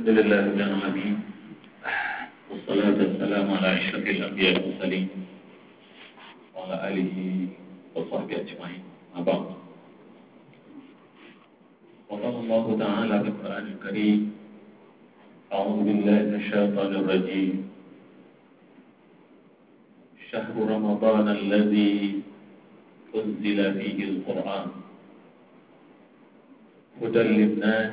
الحمد لله رب العالمين والصلاة والسلام على أشرف الأنبياء والمرسلين وعلى آله وصحبه أجمعين. أما بعد، وقال الله تعالى في القرآن الكريم: أعوذ بالله من الشيطان الرجيم. شهر رمضان الذي أنزل فيه القرآن هدى للناس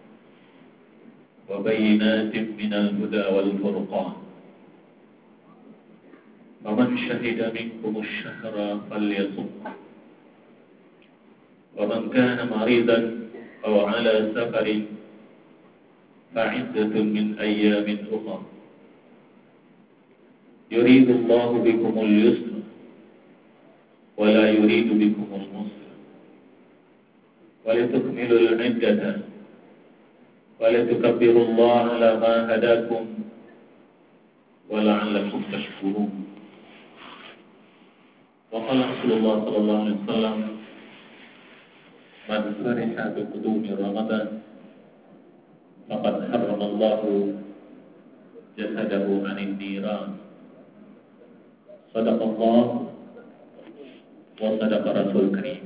وبينات من الهدى والفرقان فمن شهد منكم الشهر فليصم ومن كان مريضا أو على سفر فعدة من أيام أخرى يريد الله بكم اليسر ولا يريد بكم العسر ولتكملوا العدة ولتكبروا الله على ما هداكم ولعلكم تشكرون. وقال رسول الله صلى الله عليه وسلم: من فرح بقدوم رمضان فقد حرم الله جسده عن النيران. صدق الله وصدق رسول الكريم.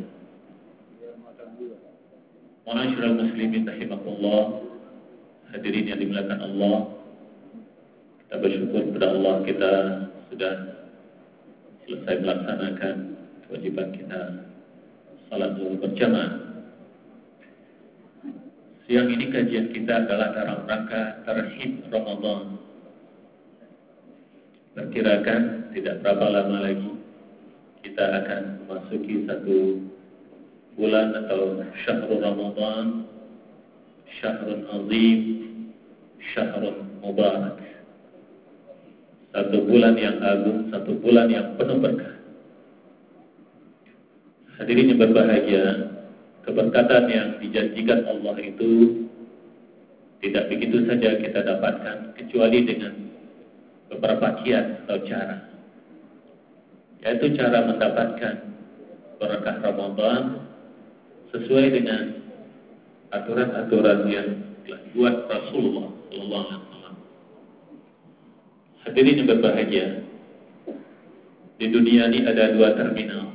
Ma'asyiral muslimin rahimakumullah, hadirin yang dimuliakan Allah, kita bersyukur kepada Allah kita sudah selesai melaksanakan kewajiban kita salat zuhur berjamaah. Siang ini kajian kita adalah dalam rangka tarhib Ramadan. Perkirakan tidak berapa lama lagi kita akan memasuki satu bulan atau syahrul Ramadan, syahrul azim, syahrul mubarak. Satu bulan yang agung, satu bulan yang penuh berkah. Hadirin yang berbahagia, keberkatan yang dijanjikan Allah itu tidak begitu saja kita dapatkan kecuali dengan beberapa kiat atau cara. Yaitu cara mendapatkan berkah Ramadan sesuai dengan aturan-aturan yang telah dibuat Rasulullah sallallahu alaihi wasallam. Hadirin yang berbahagia, di dunia ini ada dua terminal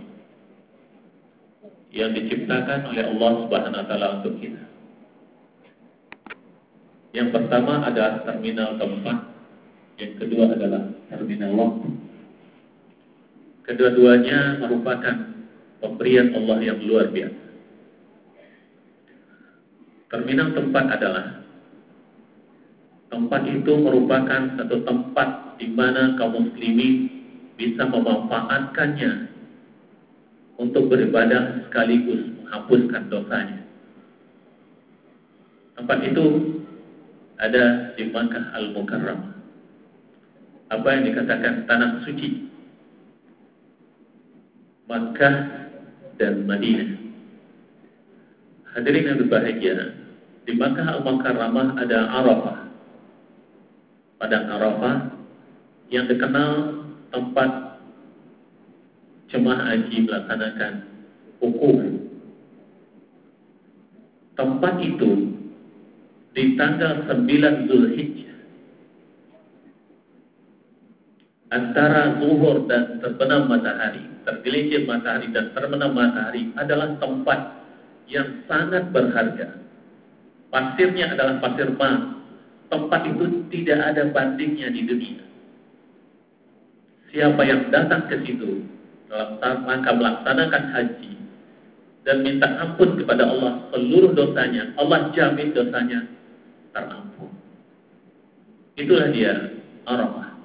yang diciptakan oleh Allah Subhanahu wa taala untuk kita. Yang pertama adalah terminal tempat, yang kedua adalah terminal waktu. Kedua-duanya merupakan pemberian Allah yang luar biasa. Terminal tempat adalah tempat itu merupakan satu tempat di mana kaum muslimin bisa memanfaatkannya untuk beribadah sekaligus menghapuskan dosanya. Tempat itu ada di Makkah Al-Mukarramah. Apa yang dikatakan tanah suci Makkah dan Madinah. Hadirin yang berbahagia, di Makkah Al-Mukarramah ada Arafah. Padang Arafah yang dikenal tempat jemaah haji melaksanakan wukuf. Tempat itu di tanggal 9 Zulhijjah antara zuhur dan terbenam matahari, tergelincir matahari dan terbenam matahari adalah tempat yang sangat berharga. Pasirnya adalah pasir mas. Tempat itu tidak ada bandingnya di dunia. Siapa yang datang ke situ dalam rangka melaksanakan haji dan minta ampun kepada Allah seluruh dosanya, Allah jamin dosanya terampun. Itulah dia Arafah.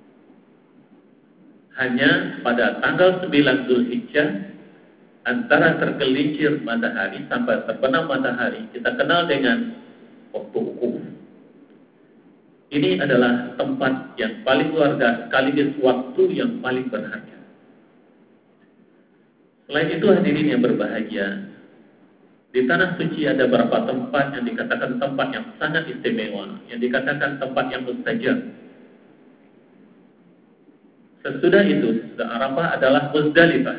Hanya pada tanggal 9 Zulhijjah antara tergelincir matahari sampai terbenam matahari kita kenal dengan waktu wukuf. Ini adalah tempat yang paling luar biasa sekaligus waktu yang paling berharga. Selain itu hadirin yang berbahagia, di tanah suci ada beberapa tempat yang dikatakan tempat yang sangat istimewa, yang dikatakan tempat yang mustajab. Sesudah itu, sesudah Arafah adalah Muzdalifah.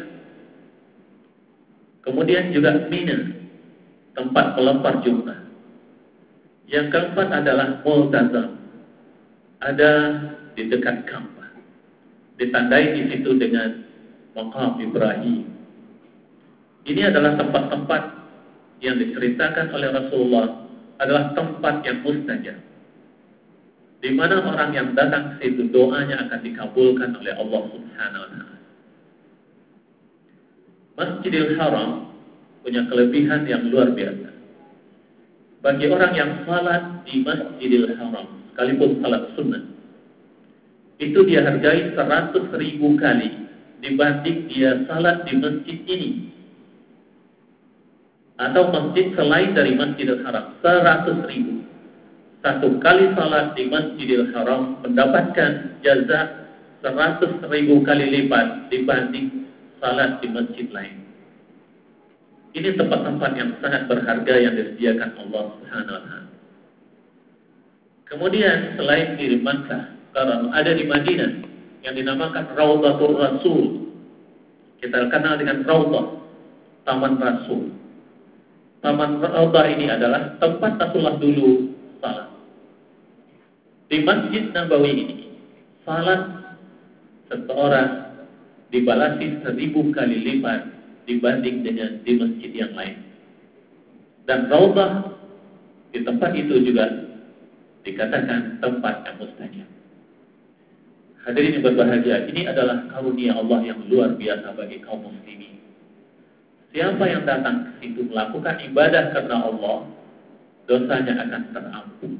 Kemudian juga Mina, tempat pelempar jumrah. Yang keempat adalah multazam. Ada di dekat Ka'bah. Ditandai di situ dengan Maqam Ibrahim. Ini adalah tempat-tempat yang diceritakan oleh Rasulullah adalah tempat yang mustajab, di mana orang yang datang ke situ doanya akan dikabulkan oleh Allah Subhanahu wa taala. Masjidil Haram punya kelebihan yang luar biasa. Bagi orang yang salat di Masjidil Haram, sekalipun salat sunnah, itu dia hargai 100.000 kali dibanding dia salat di masjid ini atau masjid selain dari Masjidil Haram. 100.000. Satu kali salat di Masjidil Haram mendapatkan jaza 100.000 kali lipat dibanding salat di masjid lain. Ini tempat-tempat yang sangat berharga yang disediakan Allah Subhanahu wa taala. Kemudian selain di Makkah, ada di Madinah yang dinamakan Raudhatul Rasul. Kita kenal dengan Raudhah, Taman Rasul. Taman Raudhah ini adalah tempat Rasulullah dulu salat. Di Masjid Nabawi ini, salat seseorang dibalasi 1000 kali lipat dibanding dengan di masjid yang lain. Dan Raudhah di tempat itu juga dikatakan tempat yang mustajab. Hadirin yang berbahagia, ini adalah karunia Allah yang luar biasa bagi kaum muslimin. Siapa yang datang ke situ melakukan ibadah karena Allah, dosanya akan terampun.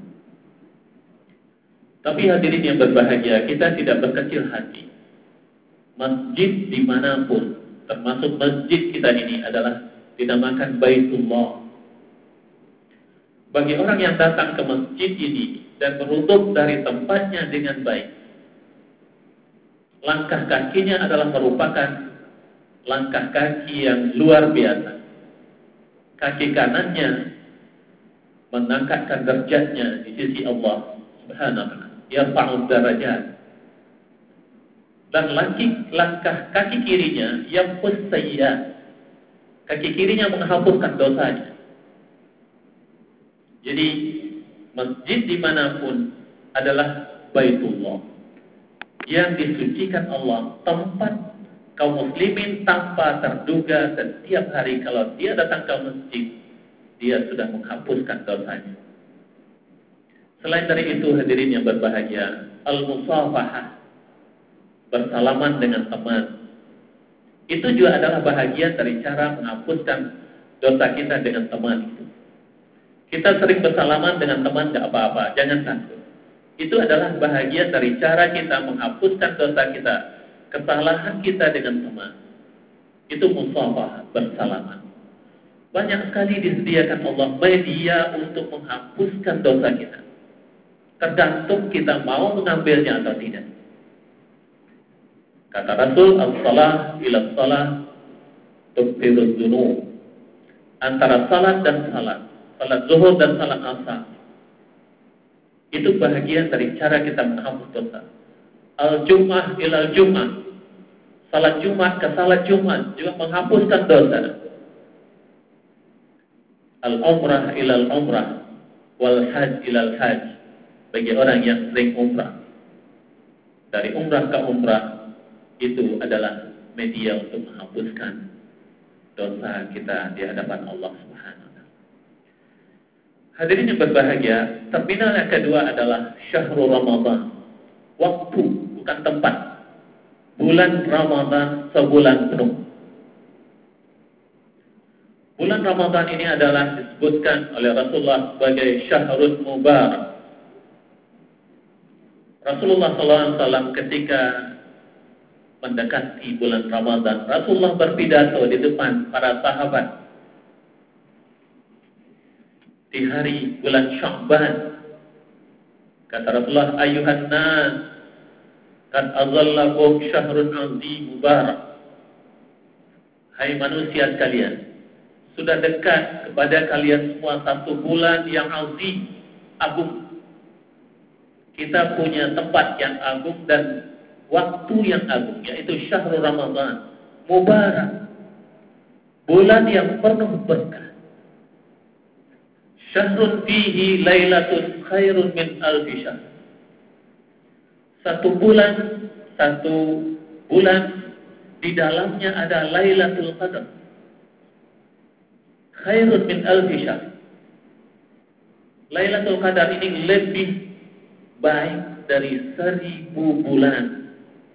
Tapi hadirin yang berbahagia, kita tidak berkecil hati. Masjid dimanapun, termasuk masjid kita ini adalah dinamakan Baitullah. Bagi orang yang datang ke masjid ini dan berwudu dari tempatnya dengan baik, langkah kakinya adalah merupakan langkah kaki yang luar biasa. Kaki kanannya mengangkatkan derajatnya di sisi Allah Subhanahu wa taala. Yarfa'u darajat. Dan langkah kaki kirinya yamhus sayyi'at. Kaki kirinya menghapuskan dosanya. Jadi masjid dimanapun adalah Baitullah yang disucikan Allah, tempat kaum muslimin tanpa terduga setiap hari kalau dia datang ke masjid, dia sudah menghapuskan dosanya. Selain dari itu, hadirin yang berbahagia, al-musafahah, bersalaman dengan teman, itu juga adalah bahagian dari cara menghapuskan dosa kita dengan teman itu. Kita sering bersalaman dengan teman, tidak apa-apa, jangan takut. Itu adalah bahagian dari cara kita menghapuskan dosa kita, kesalahan kita dengan teman. Itu musafah, bersalaman. Banyak sekali disediakan Allah media untuk menghapuskan dosa kita. Tergantung kita mau mengambilnya atau tidak. Kata Rasul, as-salah ila salah tukfiruz dzunub. Antara salat dan salat, salat zuhur dan salat asar, itu bahagian dari cara kita menghapus dosa. Al-Jum'ah ila al-Jum'ah, salat Jumat ke salat Jumat juga menghapuskan dosa. Al-Umrah ila al-Umrah, wal Hajj ila al-Hajj, bagi orang yang sering umrah. Dari umrah ke umrah, itu adalah media untuk menghapuskan dosa kita di hadapan Allah Subhanahu wa taala. Hadirin yang berbahagia, terminal yang kedua adalah Syahrul Ramadan. Waktu, bukan tempat. Bulan Ramadan sebulan penuh. Bulan Ramadan ini adalah disebutkan oleh Rasulullah sebagai Syahrul Mubarak. Rasulullah SAW ketika mendekati bulan Ramadan, Rasulullah berpidato di depan para sahabat di hari bulan Sya'ban. Kata Rasulullah, ayuhan nas, qad azallakum syahrun azim mubarak. Hai manusia sekalian, sudah dekat kepada kalian semua satu bulan yang azim, agung. Kita punya tempat yang agung dan waktu yang agung, yaitu Syahrul Ramadan Mubarak, bulan yang penuh berkah. Syahrun fihi lailatun khairun min alfi syahr. Satu bulan di dalamnya ada Lailatul Qadar. Khairun min alfi syahr. Lailatul Qadar ini lebih baik dari 1000 bulan.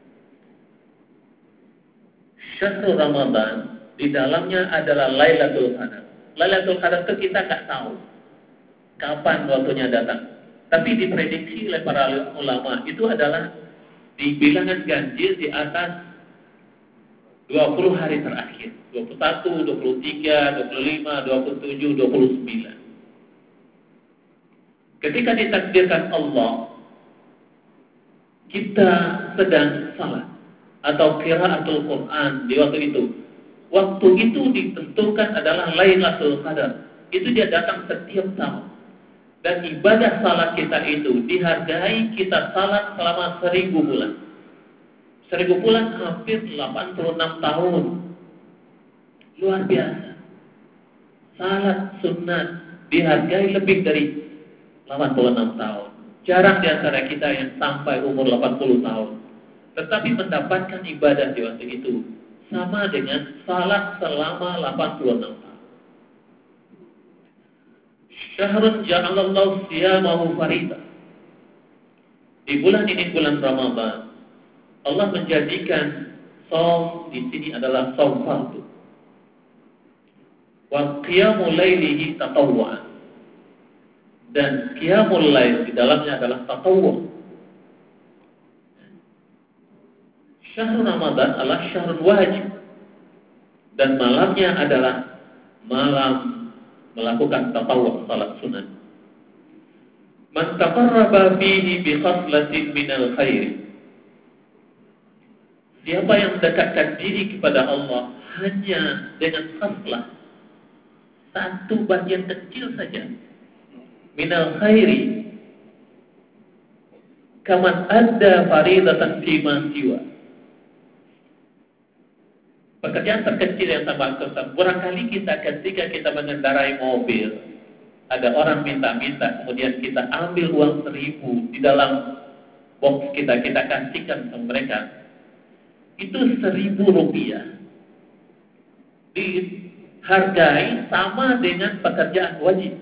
Syahrul Ramadan di dalamnya adalah Lailatul Qadar. Lailatul Qadar itu kita nggak tahu kapan waktunya datang. Tapi diprediksi oleh para ulama itu adalah di bilangan ganjil di atas 20 hari terakhir. 21, 23, 25, 27, 29. Ketika ditakdirkan Allah, kita sedang salat atau qiraatul Quran di waktu itu. Waktu itu ditentukan adalah Lailatul Qadar. Itu dia datang setiap tahun. Dan ibadah salat kita itu dihargai kita salat selama 1000 bulan. 1000 bulan hampir 86 tahun. Luar biasa. Salat sunat dihargai lebih dari 86 tahun. Jarang di antara kita yang sampai umur 80 tahun. Tetapi mendapatkan ibadah di waktu itu sama dengan salat selama 86 tahun. Syahrun ja'alallahu siyamahu faridah. Di bulan ini, bulan Ramadan, Allah menjadikan saum di sini adalah saum fardu. Wa qiyamul lailihi tatawwu'an. Dan qiyamul lail di dalamnya adalah tatawwu'. Syahrul Ramadan adalah syahrul wajib. Dan malamnya adalah malam melakukan tatawwu' salat sunat. Man taqarraba fihi bi khaslatin minal khair. Siapa yang mendekatkan diri kepada Allah hanya dengan khaslah, satu bagian kecil saja, minal khairi, kaman adda faridatan fi ma siwa. Pekerjaan terkecil yang tambah besar. Barangkali kita ketika kita mengendarai mobil, ada orang minta-minta, kemudian kita ambil uang 1000 di dalam box kita kasihkan ke mereka. Itu 1000 rupiah. Dihargai sama dengan pekerjaan wajib.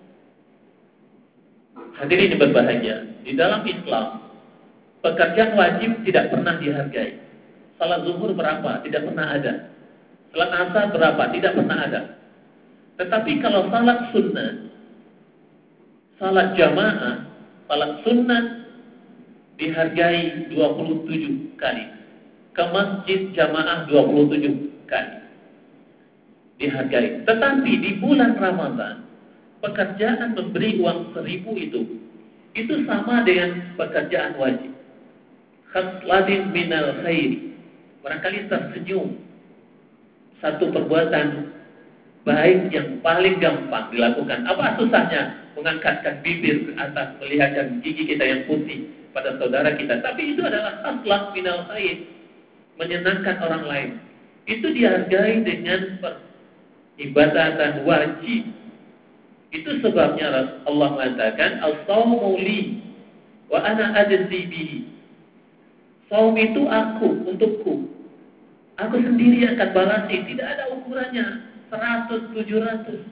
Hadirin berbahagia, di dalam Islam, pekerjaan wajib tidak pernah dihargai. Salat zuhur berapa? Tidak pernah ada. Salat asar berapa? Tidak pernah ada. Tetapi kalau salat sunnah, salat jamaah, salat sunnah dihargai 27 kali. Ke masjid jamaah 27 kali. Dihargai. Tetapi di bulan Ramadan, pekerjaan memberi uang 1000 itu sama dengan pekerjaan wajib. Khaslatin minal khairi. Barangkali tersenyum. Satu perbuatan baik yang paling gampang dilakukan. Apa susahnya? Mengangkatkan bibir ke atas, melihatkan gigi kita yang putih pada saudara kita. Tapi itu adalah khaslat minal khair. Menyenangkan orang lain. Itu dihargai dengan peribadatan wajib. Itu sebabnya Allah mengatakan as-shaumu li wa ana ajzi bihi. Saum itu aku, untukku. Aku sendiri akan balasi, tidak ada ukurannya. 100, 700.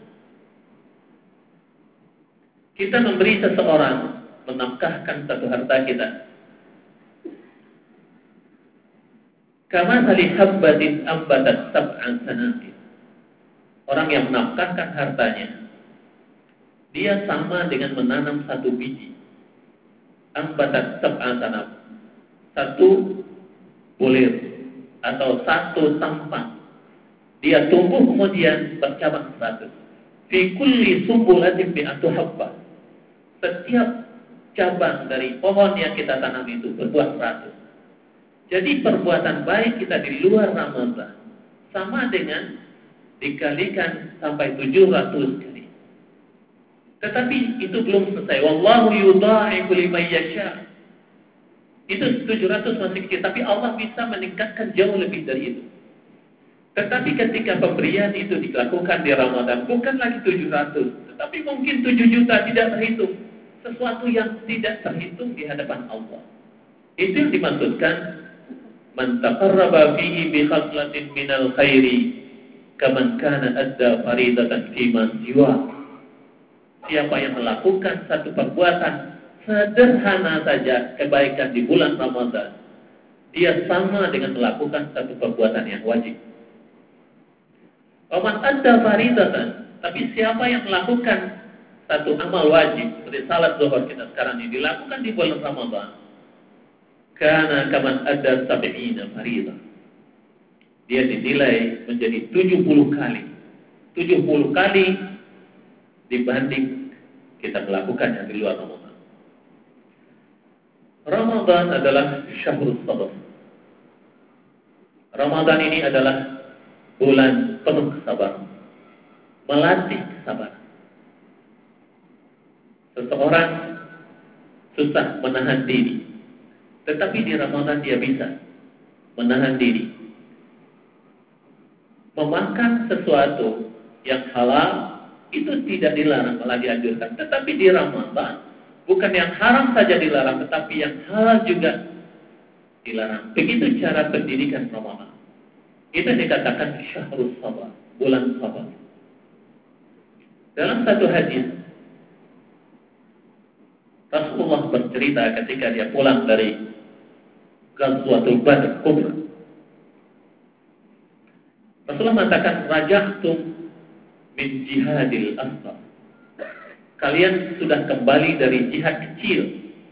Kita memberi seseorang, menafkahkan satu harta kita. Kama sali habbatin ambatat sab'an sanabil. Orang yang menafkahkan hartanya, dia sama dengan menanam satu biji. Ambatat sab'an sanabil. Satu bulir atau satu tampang. Dia tumbuh kemudian bercabang 100. Fi kulli sumbulatin mi'atu habbah. Setiap cabang dari pohon yang kita tanam itu berbuah 100. Jadi perbuatan baik kita di luar Ramadan sama dengan dikalikan sampai 700 kali. Tetapi itu belum selesai. Wallahu yudha'ifu liman yasha'. Itu 700 masih kecil, tapi Allah bisa meningkatkan jauh lebih dari itu. Tetapi ketika pemberian itu dilakukan di Ramadan, bukan lagi 700, tetapi mungkin 7 juta, tidak terhitung. Sesuatu yang tidak terhitung di hadapan Allah. Itu yang dimaksudkan, man taqarraba fihi bi khaslatin minal khairi kaman kana adda faridatan fi ma siwa. Siapa yang melakukan satu perbuatan sederhana saja kebaikan di bulan Ramadan, dia sama dengan melakukan satu perbuatan yang wajib. Waman adda faridatan, tapi siapa yang melakukan satu amal wajib seperti salat zuhur kita sekarang ini dilakukan di bulan Ramadan, kana kaman adda sab'ina faridah. Dia dinilai menjadi 70 kali. 70 kali dibanding kita melakukannya di luar Ramadan. Ramadan adalah syahrul sabar. Ramadan ini adalah bulan penuh kesabaran. Melatih kesabaran. Seseorang susah menahan diri, tetapi di Ramadan dia bisa menahan diri. Memakan sesuatu yang halal itu tidak dilarang, malah dianjurkan. Tetapi di Ramadan bukan yang haram saja dilarang, tetapi yang halal juga dilarang. Begitu cara pendidikan Ramadan. Itu dikatakan syahrul sabar, bulan sabar. Dalam satu hadis, Rasulullah bercerita ketika dia pulang dari Ghazwatul Badr Kubra. Rasulullah mengatakan, raja'tum min jihadil asghar. Kalian sudah kembali dari jihad kecil.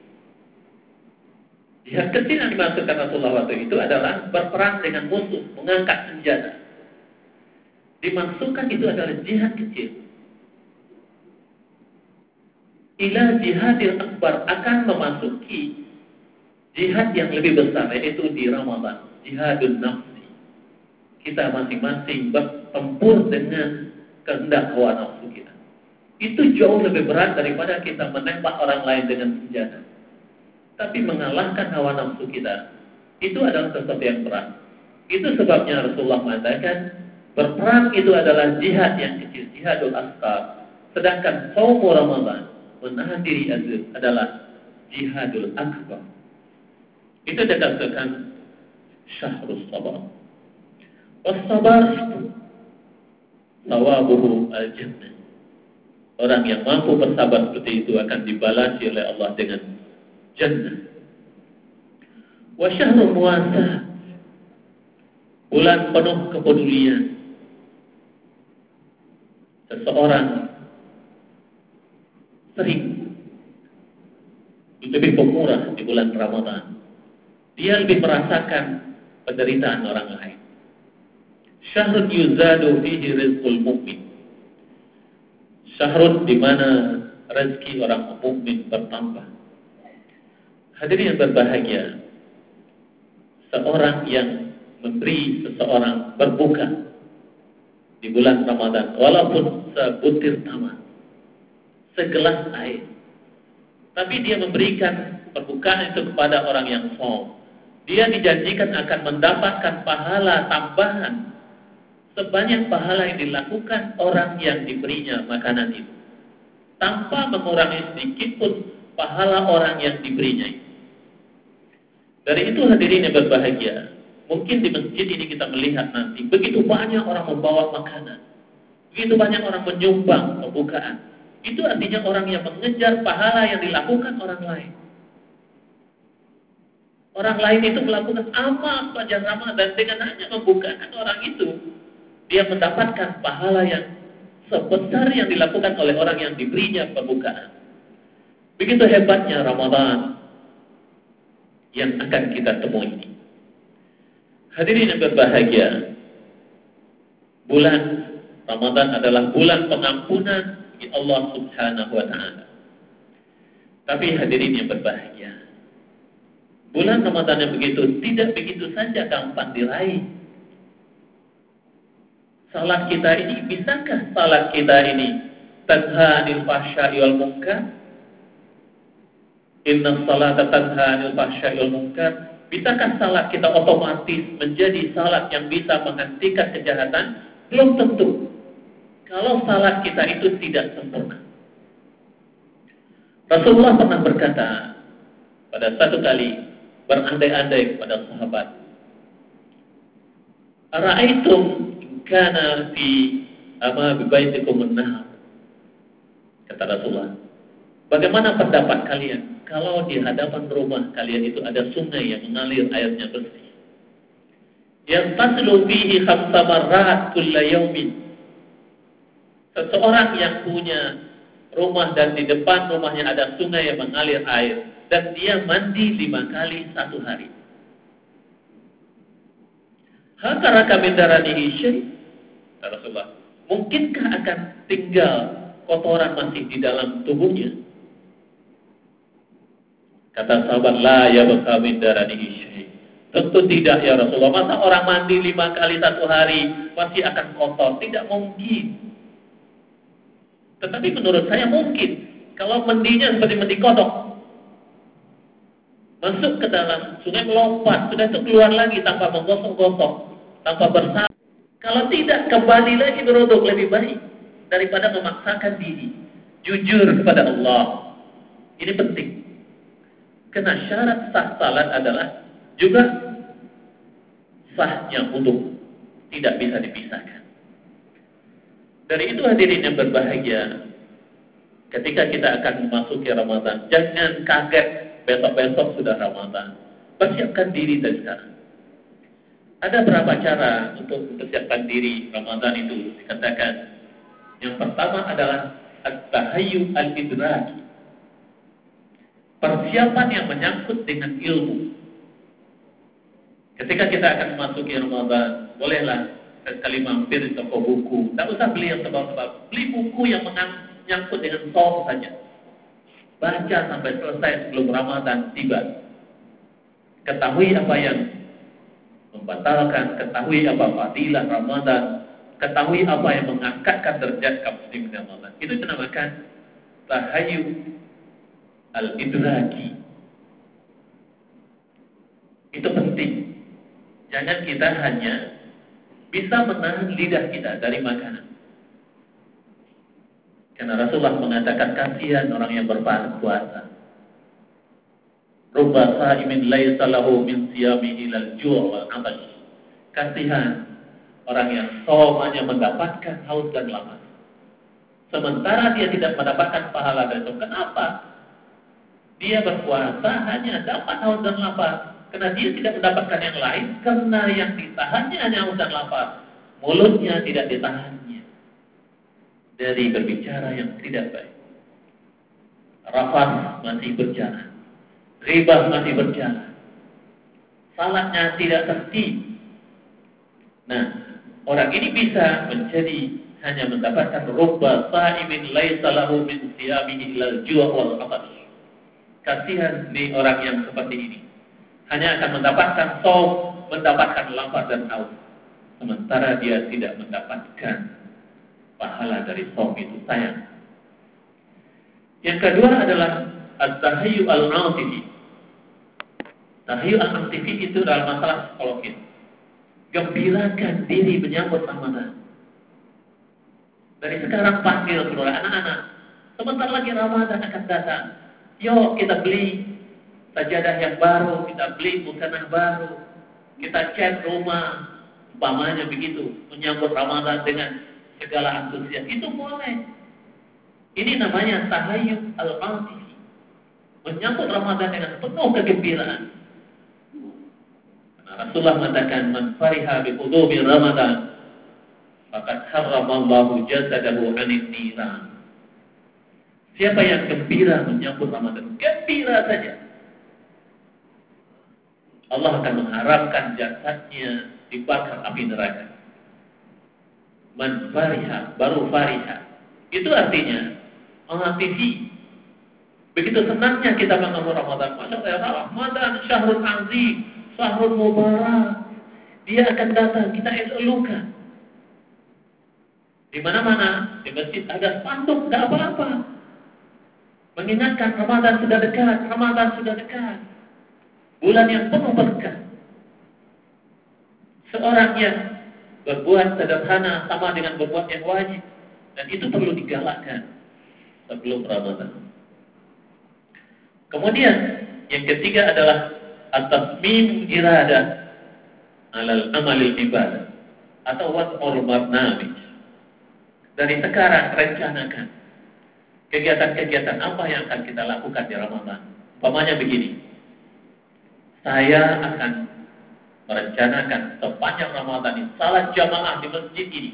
Jihad kecil yang dimaksudkan Rasulullah waktu itu adalah berperang dengan musuh, mengangkat senjata. Dimaksudkan itu adalah jihad kecil. Ila jihadil akbar, akan memasuki jihad yang lebih besar, yaitu di Ramadan, jihadun nafsi. Kita masing-masing bertempur dengan kehendak hawa nafsu kita. Itu jauh lebih berat daripada kita menembak orang lain dengan senjata. Tapi mengalahkan hawa nafsu kita, itu adalah sesuatu yang berat. Itu sebabnya Rasulullah mengatakan, berperang itu adalah jihad yang kecil, jihadul asghar. Sedangkan saum Ramadan, menahan diri adalah jihadul akbar. Itu dikatakan syahrul sabar. Was-sabar sawabuhu al-jannah. Orang yang mampu bersabar seperti itu akan dibalasi oleh Allah dengan jannah. Wa syahrul muasah, bulan penuh kepedulian. Seseorang sering lebih pemurah di bulan Ramadan. Dia lebih merasakan penderitaan orang lain. Syahrun yuzadu fihi rizqul mu'min. Syahrun di mana rezeki orang mukmin bertambah. Hadirin yang berbahagia, seorang yang memberi seseorang berbuka di bulan Ramadan, walaupun sebutir tamar, segelas air, tapi dia memberikan perbukaan itu kepada orang yang shaum, dia dijanjikan akan mendapatkan pahala tambahan sebanyak pahala yang dilakukan orang yang diberinya makanan itu, tanpa mengurangi sedikit pun pahala orang yang diberinya itu. Dari itu hadirin yang berbahagia, mungkin di masjid ini kita melihat nanti begitu banyak orang membawa makanan, begitu banyak orang menyumbang pembukaan. Itu artinya orang yang mengejar pahala yang dilakukan orang lain. Orang lain itu melakukan amal sepanjang Ramadan dengan hanya membukakan orang itu, dia mendapatkan pahala yang sebesar yang dilakukan oleh orang yang diberinya pembukaan. Begitu hebatnya Ramadan yang akan kita temui ini. Hadirin yang berbahagia, bulan Ramadan adalah bulan pengampunan bagi Allah Subhanahu wa ta'ala. Tapi hadirin yang berbahagia, bulan Ramadan yang tidak begitu saja gampang diraih. Salat kita ini, bisakah salat kita ini tanha 'anil fahsya'i wal munkar? Inna salata tanha 'anil fahsya'i wal munkar. Bisakah salat kita otomatis menjadi salat yang bisa menghentikan kejahatan? Belum tentu. Kalau salat kita itu tidak sempurna. Rasulullah pernah berkata pada satu kali berandai-andai kepada sahabat, "Ara'aitum in kana fi amami baitikum an-nahar?" Kata Rasulullah, "Bagaimana pendapat kalian kalau di hadapan rumah kalian itu ada sungai yang mengalir airnya bersih? Yang taslu fihi khamsa marrat kulla yaumin." Seseorang yang punya rumah dan di depan rumahnya ada sungai yang mengalir air dan dia mandi 5 kali satu hari. Hakara kami daranihi syai', kata Rasulullah, mungkinkah akan tinggal kotoran masih di dalam tubuhnya? Kata sahabat, la yabqa min daranihi syai'. Tentu tidak ya Rasulullah. Masa orang mandi 5 kali satu hari masih akan kotor? Tidak mungkin. Tetapi menurut saya mungkin. Kalau mandinya seperti mandi kodok, masuk ke dalam sungai, melompat, sudah itu keluar lagi tanpa menggosok-gosok, tanpa bersah. Kalau tidak, kembali lagi beruduk, lebih baik daripada memaksakan diri. Jujur kepada Allah. Ini penting. Karena syarat sah salat adalah juga sahnya wudu, tidak bisa dipisahkan. Dari itu hadirin yang berbahagia, ketika kita akan memasuki Ramadan, jangan kaget besok-besok sudah Ramadan. Persiapkan diri dari sekarang. Ada berapa cara untuk mempersiapkan diri Ramadan itu dikatakan. Yang pertama adalah at-tahayyu al-idraki. Persiapan yang menyangkut dengan ilmu. Ketika kita akan memasuki Ramadan, bolehlah sekali mampir di toko buku. Tak usah beli yang tebal-tebal. Beli buku yang menyangkut dengan shaum saja. Baca sampai selesai sebelum Ramadan tiba. Ketahui apa yang membatalkan, ketahui apa fadilah Ramadan, ketahui apa yang mengangkatkan derajat kaum muslimin Ramadan. Itu dinamakan tahayyu al-idraki. Itu penting. Jangan kita hanya bisa menahan lidah kita dari makanan. Karena Rasulullah mengatakan kasihan orang yang berpuasa. Rubba sa'imin laisa lahu min siyamihi lal ju' wal 'atash. Kasihan orang yang shaum hanya mendapatkan haus dan lapar. Sementara dia tidak mendapatkan pahala dari itu. Kenapa? Dia berpuasa hanya dapat haus dan lapar. Karena dia tidak mendapatkan yang lain. Karena yang ditahannya hanya haus dan lapar. Mulutnya tidak ditahannya dari berbicara yang tidak baik. Rafath masih berjalan. Ribah masih berjalan. Salatnya tidak tertib. Nah, orang ini bisa menjadi hanya mendapatkan rubba sa'imin laisa lahu min siyamihi ilal ju' wal 'atash. Kasihan nih orang yang seperti ini. Hanya akan mendapatkan shaum, mendapatkan lapar dan haus. Sementara dia tidak mendapatkan pahala dari shaum itu, sayang. Yang kedua adalah at-tahayyu al-'atifi. Tahayyu al-'atifi itu dalam masalah psikologis. Gembirakan diri menyambut Ramadan. Dari sekarang panggil keluarga anak-anak. Sebentar lagi Ramadan akan datang. Yuk kita beli sajadah yang baru, kita beli mukena baru, kita cat rumah, umpamanya begitu, menyambut Ramadan dengan segala antusias. Itu boleh. Ini namanya tahayyul al-'atifi. Menyambut Ramadan dengan penuh kegembiraan. Karena Rasulullah mengatakan, "Man fariha bi qudumi Ramadan, faqad harramallahu jasadahu 'anil niran." Siapa yang gembira menyambut Ramadan, gembira saja, Allah akan mengharamkan jasadnya dibakar api neraka. Man fariha, baru fariha. Itu artinya mengaktifkan. Begitu senangnya kita menyambut Ramadan. Masya Allah, Ramadan syahrul azim, syahrul mubarak. Dia akan datang, kita elukan. Di mana-mana, di masjid ada spanduk, tidak apa-apa. Mengingatkan Ramadan sudah dekat, Ramadan sudah dekat. bulan yang penuh berkah. Seorang yang berbuat sederhana sama dengan berbuat yang wajib, dan itu perlu digalakkan sebelum Ramadan. Kemudian yang ketiga adalah at-tasmim iradah alal amalil ibadah atau wad'ul barnamij. Dari sekarang rencanakan kegiatan-kegiatan apa yang akan kita lakukan di Ramadan. Umpamanya begini, saya akan merencanakan sepanjang Ramadan ini salat jamaah di masjid ini.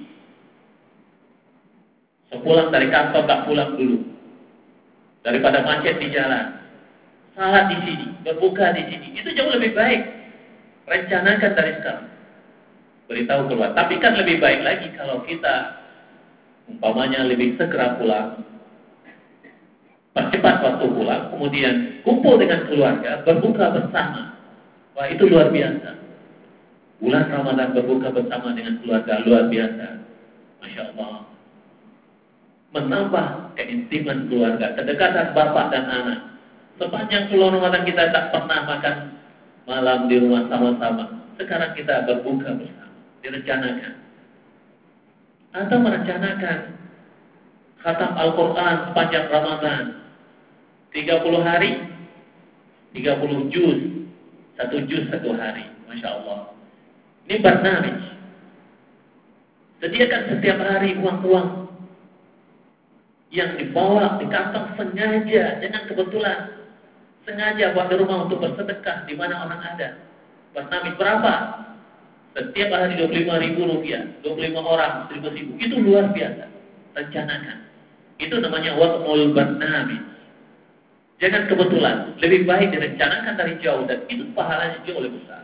Sepulang dari kantor tak pulang dulu, daripada macet di jalan. Salat di sini, berbuka di sini, itu jauh lebih baik. Rencanakan dari sekarang, beritahu keluar. Tapi kan lebih baik lagi kalau kita umpamanya lebih segera pulang, percepat waktu pulang, kemudian kumpul dengan keluarga, berbuka bersama. Wah, itu luar biasa. Bulan Ramadan berbuka bersama dengan keluarga luar biasa. Masya Allah. Menambah keintiman keluarga, kedekatan bapak dan anak. Sepanjang seluruh Ramadan kita tak pernah makan malam di rumah sama-sama. Sekarang kita berbuka bersama, direncanakan. Atau merencanakan khatam Al-Quran sepanjang Ramadan. 30 hari, 30 juz, 1 juz 1 hari. Masya Allah. Ini barnamij. Sediakan setiap hari uang-uang yang dibawa di kantong sengaja, jangan kebetulan. Sengaja buat di rumah untuk bersedekah di mana orang ada. Barnamij berapa? Setiap hari 25.000 rupiah, 25 orang 1.000. Itu luar biasa. Rencanakan. Itu namanya wad'ul barnamij. Jangan kebetulan. Lebih baik direncanakan dari jauh dan itu pahalanya jauh lebih besar.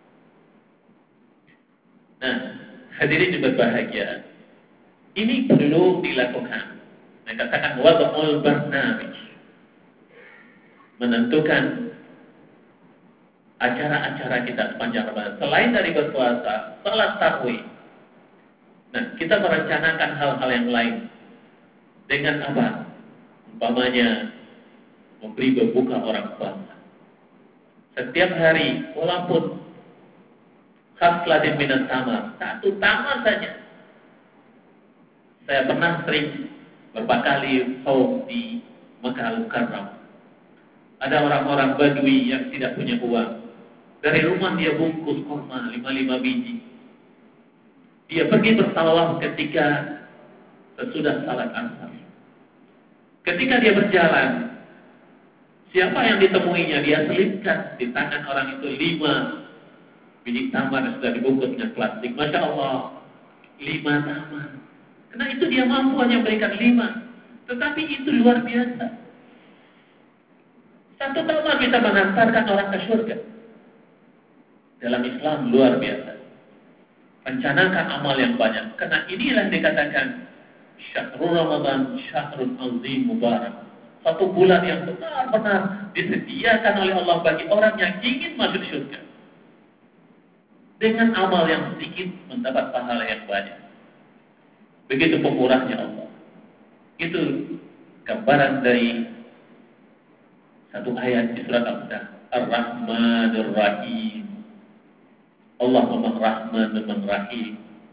Nah, hadirin yang berbahagia, ini perlu dilakukan. Saya katakan wad'ul barnamij. Menentukan acara-acara kita sepanjang Ramadan. Selain dari berpuasa, salat tarawih. Nah, kita merencanakan hal-hal yang lain. Dengan apa? Umpamanya memberi berbuka orang puasa. Setiap hari, walaupun khasladin minas tamar, 1 tamar saja. Saya pernah sering beberapa kali saum di Makkah Al-Mukarram. Ada orang-orang Badui yang tidak punya uang. Dari rumah dia bungkus kurma 5 biji. Dia pergi bersalawat ketika sesudah salat asar. Ketika dia berjalan, siapa yang ditemuinya? Dia selipkan di tangan orang itu 5 biji tamar yang sudah dibungkus dengan plastik. Masya Allah, 5 tamar. Karena itu dia mampu hanya berikan 5. Tetapi itu luar biasa. 1 tamar bisa mengantarkan orang ke surga. Dalam Islam luar biasa. Rencanakan amal yang banyak. Karena inilah dikatakan Syahrul Ramadan, Syahrul Azim Mubarak. 1 bulan yang benar-benar disediakan oleh Allah bagi orang yang ingin masuk surga. Dengan amal yang sedikit mendapat pahala yang banyak. Begitu pemurahnya Allah. Itu gambaran dari 1 ayat di surat Al-Baqarah. Ar-Rahmanir Rahim. Allah memang Rahman, memang Rahim.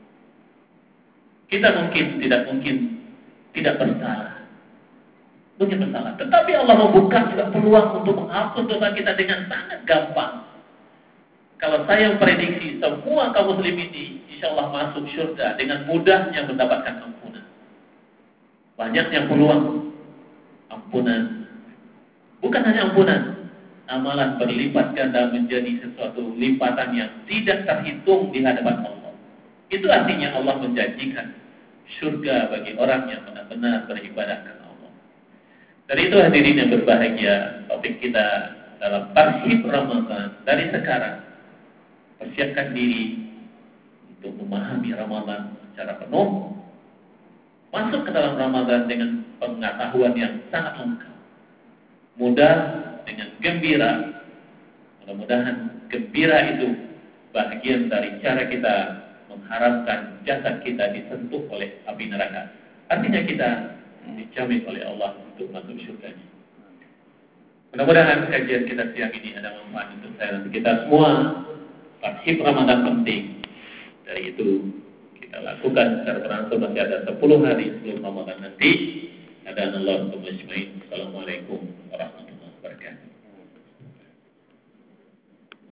Kita tidak mungkin tidak bersalah. Mungkin bersalah. Tetapi Allah membuka juga peluang untuk menghapus dosa kita dengan sangat gampang. Kalau saya memprediksi semua kaum muslim ini insya Allah masuk surga dengan mudahnya mendapatkan ampunan. Banyaknya peluang ampunan. Bukan hanya ampunan, amalan berlipat ganda menjadi sesuatu lipatan yang tidak terhitung di hadapan Allah. Itu artinya Allah menjanjikan surga bagi orang yang benar-benar beribadah kepada Allah. Dari itu hadirin yang berbahagia, topik kita dalam tarhib Ramadan dari sekarang. Persiapkan diri untuk memahami Ramadan secara penuh. Masuk ke dalam Ramadan dengan pengetahuan yang sangat lengkap. Mudah dengan gembira. Mudah-mudahan gembira itu bagian dari cara kita mengharapkan jasad kita disentuh oleh api neraka. Artinya kita dijamin oleh Allah untuk masuk surganya. Mudah-mudahan kajian kita siang ini ada manfaat untuk saya dan kita semua. Tahib Ramadan penting. Dari itu kita lakukan secara berangsur masih ada 10 hari sebelum Ramadan nanti. Ada Allah subhanahu wa ta'ala.